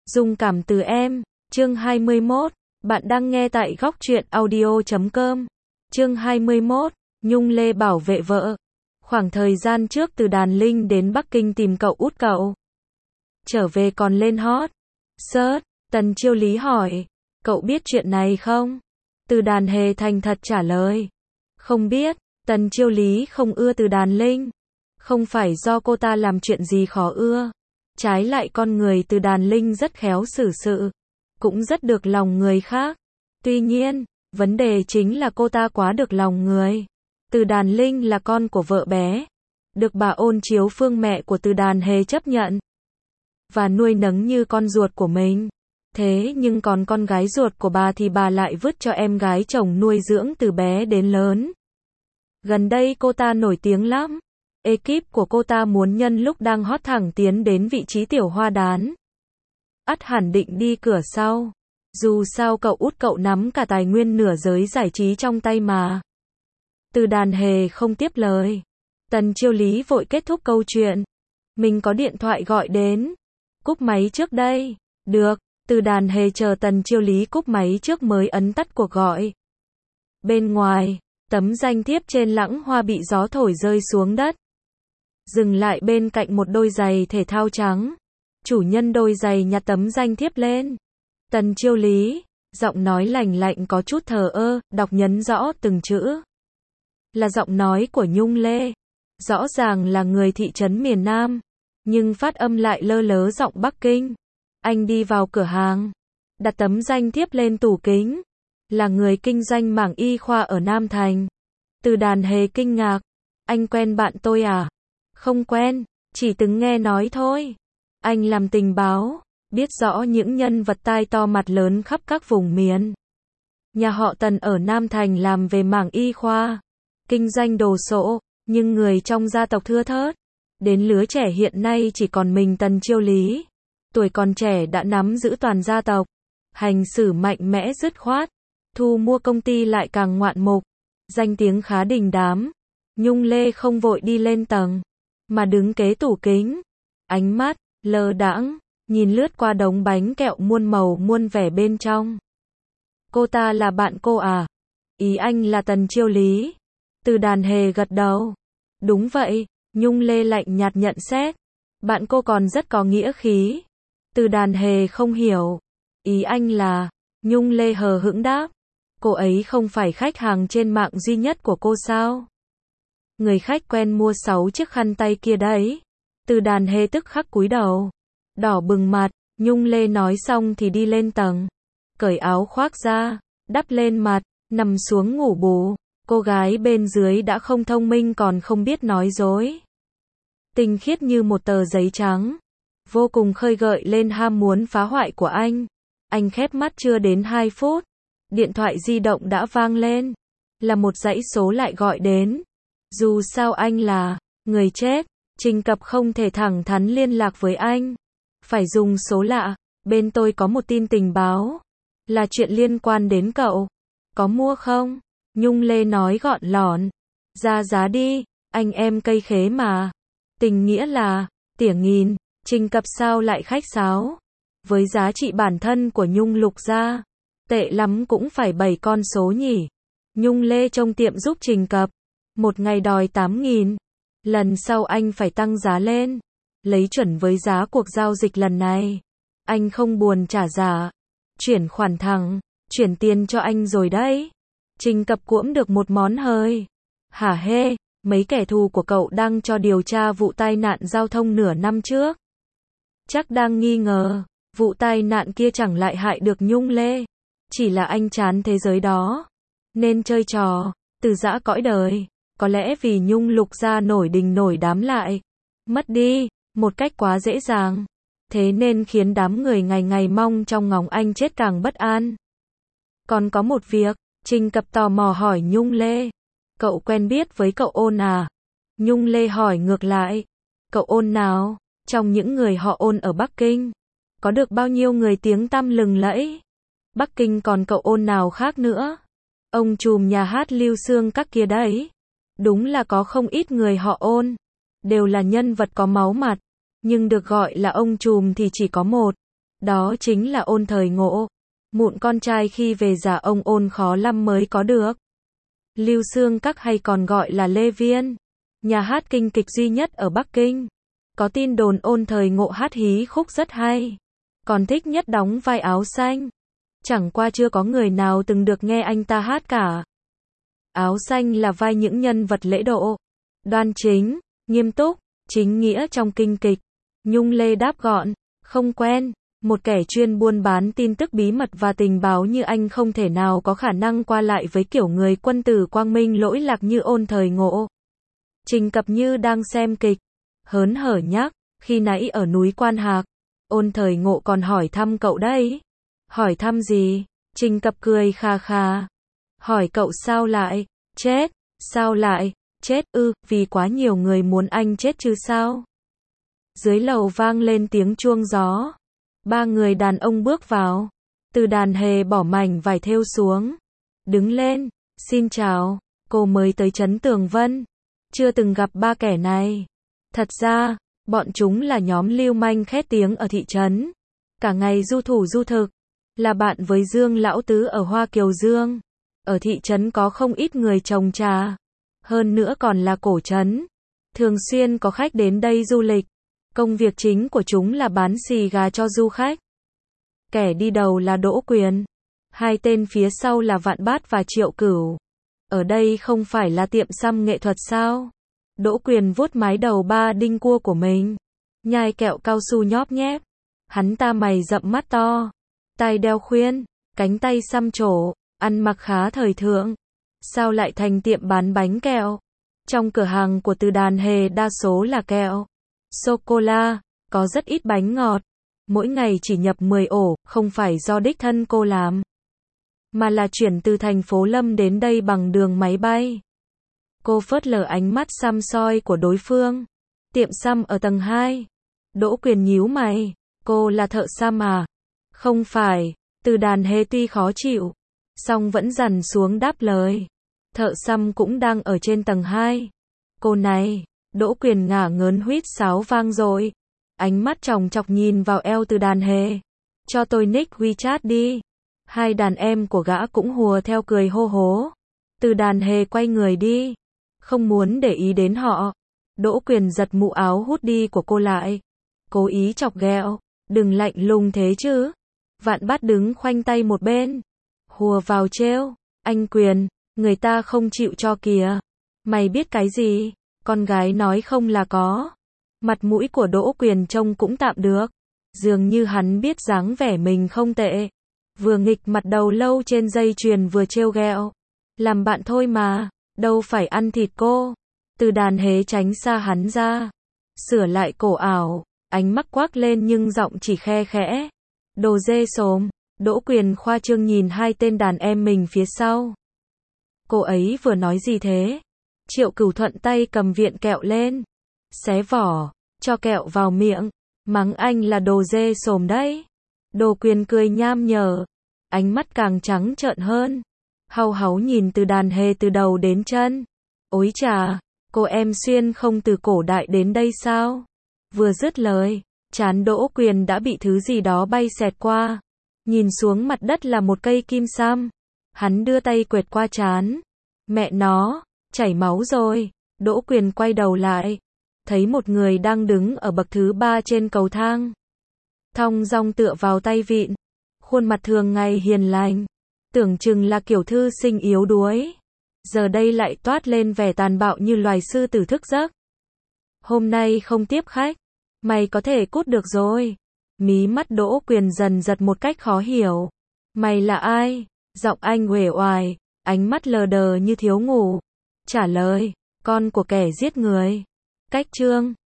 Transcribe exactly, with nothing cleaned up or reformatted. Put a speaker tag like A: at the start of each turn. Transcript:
A: Dung cảm từ em, chương hai mươi mốt, bạn đang nghe tại góc truyện audio chấm com. Chương hai mươi mốt, Nhung Lê bảo vệ vợ. Khoảng thời gian trước Từ Đàn Linh đến Bắc Kinh tìm cậu út cậu. Trở về còn lên hot search, Tần Chiêu Lý hỏi, cậu biết chuyện này không? Từ Đàn Hề thành thật trả lời, không biết. Tần Chiêu Lý không ưa Từ Đàn Linh. Không phải do cô ta làm chuyện gì khó ưa. Trái lại con người Từ Đàn Linh rất khéo xử sự, cũng rất được lòng người khác. Tuy nhiên, vấn đề chính là cô ta quá được lòng người. Từ Đàn Linh là con của vợ bé, được bà Ôn Chiếu Phương mẹ của Từ Đàn Hề chấp nhận và nuôi nấng như con ruột của mình. Thế nhưng còn con gái ruột của bà thì bà lại vứt cho em gái chồng nuôi dưỡng từ bé đến lớn. Gần đây cô ta nổi tiếng lắm. Ekip của cô ta muốn nhân lúc đang hot thẳng tiến đến vị trí tiểu hoa đán. Ắt hẳn định đi cửa sau. Dù sao cậu út cậu nắm cả tài nguyên nửa giới giải trí trong tay mà. Từ Đàn Hề không tiếp lời. Tần Chiêu Lý vội kết thúc câu chuyện. Mình có điện thoại gọi đến. Cúp máy trước đây. Được. Từ Đàn Hề chờ Tần Chiêu Lý cúp máy trước mới ấn tắt cuộc gọi. Bên ngoài, tấm danh thiếp trên lẵng hoa bị gió thổi rơi xuống đất. Dừng lại bên cạnh một đôi giày thể thao trắng. Chủ nhân đôi giày nhặt tấm danh thiếp lên. Tần Chiêu Lý, giọng nói lành lạnh có chút thờ ơ, đọc nhấn rõ từng chữ. Là giọng nói của Nhung Lê. Rõ ràng là người thị trấn miền Nam, nhưng phát âm lại lơ lớ giọng Bắc Kinh. Anh đi vào cửa hàng, đặt tấm danh thiếp lên tủ kính. Là người kinh doanh mảng y khoa ở Nam Thành. Từ Đàn Hề kinh ngạc. Anh quen bạn tôi à? Không quen, chỉ từng nghe nói thôi. Anh làm tình báo, biết rõ những nhân vật tai to mặt lớn khắp các vùng miền. Nhà họ Tần ở Nam Thành làm về mảng y khoa, kinh doanh đồ sộ, nhưng người trong gia tộc thưa thớt. Đến lứa trẻ hiện nay chỉ còn mình Tần Chiêu Lý. Tuổi còn trẻ đã nắm giữ toàn gia tộc, hành xử mạnh mẽ dứt khoát, thu mua công ty lại càng ngoạn mục, danh tiếng khá đình đám. Nhung Lê không vội đi lên tầng, mà đứng kế tủ kính, ánh mắt lơ đãng nhìn lướt qua đống bánh kẹo muôn màu muôn vẻ bên trong. Cô ta là bạn cô à? Ý anh là Tần Chiêu Lý. Từ Đàn Hề gật đầu. Đúng vậy. Nhung Lê lạnh nhạt nhận xét. Bạn cô còn rất có nghĩa khí. Từ Đàn Hề không hiểu. Ý anh là? Nhung Lê hờ hững đáp. Cô ấy không phải khách hàng trên mạng duy nhất của cô sao? Người khách quen mua sáu chiếc khăn tay kia đấy. Từ Đàn Hề tức khắc cúi đầu, đỏ bừng mặt. Nhung Lê nói xong thì đi lên tầng, cởi áo khoác ra, đắp lên mặt, nằm xuống ngủ bù. Cô gái bên dưới đã không thông minh còn không biết nói dối. Tinh khiết như một tờ giấy trắng, vô cùng khơi gợi lên ham muốn phá hoại của anh. Anh khép mắt chưa đến hai phút, điện thoại di động đã vang lên. Là một dãy số lại gọi đến. Dù sao anh là người chết, Trình Cập không thể thẳng thắn liên lạc với anh. Phải dùng số lạ. Bên tôi có một tin tình báo. Là chuyện liên quan đến cậu. Có mua không? Nhung Lê nói gọn lỏn. Ra giá đi, anh em cây khế mà. Tình nghĩa là tỉa nghìn. Trình Cập sao lại khách sáo? Với giá trị bản thân của Nhung Lục gia, tệ lắm cũng phải bảy con số nhỉ. Nhung Lê trong tiệm giúp Trình Cập. Một ngày đòi tám nghìn. Lần sau anh phải tăng giá lên. Lấy chuẩn với giá cuộc giao dịch lần này. Anh không buồn trả giả. Chuyển khoản thẳng. Chuyển tiền cho anh rồi đấy. Trình Cập cuỗm được một món hời. Hả hê, mấy kẻ thù của cậu đang cho điều tra vụ tai nạn giao thông nửa năm trước. Chắc đang nghi ngờ, vụ tai nạn kia chẳng lại hại được Nhung Lê. Chỉ là anh chán thế giới đó, nên chơi trò, từ giã cõi đời. Có lẽ vì Nhung Lục gia nổi đình nổi đám lại. Mất đi, một cách quá dễ dàng. Thế nên khiến đám người ngày ngày mong trong ngóng anh chết càng bất an. Còn có một việc, Trình Cập tò mò hỏi Nhung Lê. Cậu quen biết với cậu Ôn à? Nhung Lê hỏi ngược lại. Cậu Ôn nào? Trong những người họ Ôn ở Bắc Kinh, có được bao nhiêu người tiếng tăm lừng lẫy? Bắc Kinh còn cậu Ôn nào khác nữa? Ông trùm nhà hát Lưu Xương các kia đấy. Đúng là có không ít người họ Ôn. Đều là nhân vật có máu mặt. Nhưng được gọi là ông trùm thì chỉ có một. Đó chính là Ôn Thời Ngộ. Mụn con trai khi về già ông Ôn khó lắm mới có được. Lưu Xương Các hay còn gọi là Lê Viên, nhà hát kinh kịch duy nhất ở Bắc Kinh. Có tin đồn Ôn Thời Ngộ hát hí khúc rất hay, còn thích nhất đóng vai áo xanh. Chẳng qua chưa có người nào từng được nghe anh ta hát cả. Áo xanh là vai những nhân vật lễ độ, đoan chính, nghiêm túc, chính nghĩa trong kinh kịch. Nhung Lê đáp gọn, không quen. Một kẻ chuyên buôn bán tin tức bí mật và tình báo như anh không thể nào có khả năng qua lại với kiểu người quân tử quang minh lỗi lạc như Ôn Thời Ngộ. Trình Cập như đang xem kịch, hớn hở nhắc, khi nãy ở núi Quan Hạc, Ôn Thời Ngộ còn hỏi thăm cậu đấy. Hỏi thăm gì? Trình Cập cười khà khà. Hỏi cậu sao lại chết? Sao lại chết ư? Vì quá nhiều người muốn anh chết chứ sao? Dưới lầu vang lên tiếng chuông gió. Ba người đàn ông bước vào. Từ Đàn Hề bỏ mảnh vải thêu xuống. Đứng lên, xin chào, cô mới tới trấn Tường Vân. Chưa từng gặp ba kẻ này. Thật ra, bọn chúng là nhóm lưu manh khét tiếng ở thị trấn. Cả ngày du thủ du thực. Là bạn với Dương Lão Tứ ở Hoa Kiều Dương. Ở thị trấn có không ít người trồng trà. Hơn nữa còn là cổ trấn. Thường xuyên có khách đến đây du lịch. Công việc chính của chúng là bán xì gà cho du khách. Kẻ đi đầu là Đỗ Quyền. Hai tên phía sau là Vạn Bát và Triệu Cửu. Ở đây không phải là tiệm xăm nghệ thuật sao? Đỗ Quyền vuốt mái đầu ba đinh cua của mình. Nhai kẹo cao su nhóp nhép. Hắn ta mày rậm mắt to. Tai đeo khuyên. Cánh tay xăm trổ. Ăn mặc khá thời thượng. Sao lại thành tiệm bán bánh kẹo? Trong cửa hàng của Từ Đàn Hề đa số là kẹo sô-cô-la, có rất ít bánh ngọt. Mỗi ngày chỉ nhập mười ổ, không phải do đích thân cô làm, mà là chuyển từ thành phố Lâm đến đây bằng đường máy bay. Cô phớt lờ ánh mắt xăm soi của đối phương. Tiệm xăm ở tầng hai. Đỗ Quyền nhíu mày. Cô là thợ xăm à? Không phải. Từ Đàn Hề tuy khó chịu, song vẫn dằn xuống đáp lời. Thợ xăm cũng đang ở trên tầng hai. Cô này. Đỗ Quyền ngả ngớn huýt sáo vang dội. Ánh mắt chòng chọc nhìn vào eo Từ Đàn Hề. Cho tôi nick WeChat đi. Hai đàn em của gã cũng hùa theo cười hô hố. Từ Đàn Hề quay người đi. Không muốn để ý đến họ. Đỗ Quyền giật mũ áo hút đi của cô lại. Cố ý chọc ghẹo. Đừng lạnh lùng thế chứ. Vạn Bát đứng khoanh tay một bên. Hùa vào trêu. Anh Quyền, người ta không chịu cho kìa. Mày biết cái gì? Con gái nói không là có. Mặt mũi của Đỗ Quyền trông cũng tạm được. Dường như hắn biết dáng vẻ mình không tệ. Vừa nghịch mặt đầu lâu trên dây chuyền vừa trêu ghẹo. Làm bạn thôi mà, đâu phải ăn thịt cô. Từ Đàn Hề tránh xa hắn ra. Sửa lại cổ ảo, ánh mắt quắc lên nhưng giọng chỉ khe khẽ. Đồ dê xồm. Đỗ Quyền khoa trương nhìn hai tên đàn em mình phía sau. Cô ấy vừa nói gì thế? Triệu Cửu thuận tay cầm viện kẹo lên. Xé vỏ, cho kẹo vào miệng. Mắng anh là đồ dê xồm đấy. Đồ Quyền cười nham nhở. Ánh mắt càng trắng trợn hơn. Hau háu nhìn Từ Đàn Hề từ đầu đến chân. Ối chà, cô em xuyên không từ cổ đại đến đây sao? Vừa dứt lời, trán Đỗ Quyền đã bị thứ gì đó bay xẹt qua. Nhìn xuống mặt đất là một cây kim sam. Hắn đưa tay quệt qua trán. Mẹ nó, chảy máu rồi. Đỗ Quyền quay đầu lại. Thấy một người đang đứng ở bậc thứ ba trên cầu thang. Thong dong tựa vào tay vịn. Khuôn mặt thường ngày hiền lành. Tưởng chừng là kiểu thư sinh yếu đuối. Giờ đây lại toát lên vẻ tàn bạo như loài sư tử thức giấc. Hôm nay không tiếp khách. Mày có thể cút được rồi. Mí mắt Đỗ Quyền dần giật một cách khó hiểu. Mày là ai? Giọng anh uể oải. Ánh mắt lờ đờ như thiếu ngủ. Trả lời. Con của kẻ giết người. Cách chương.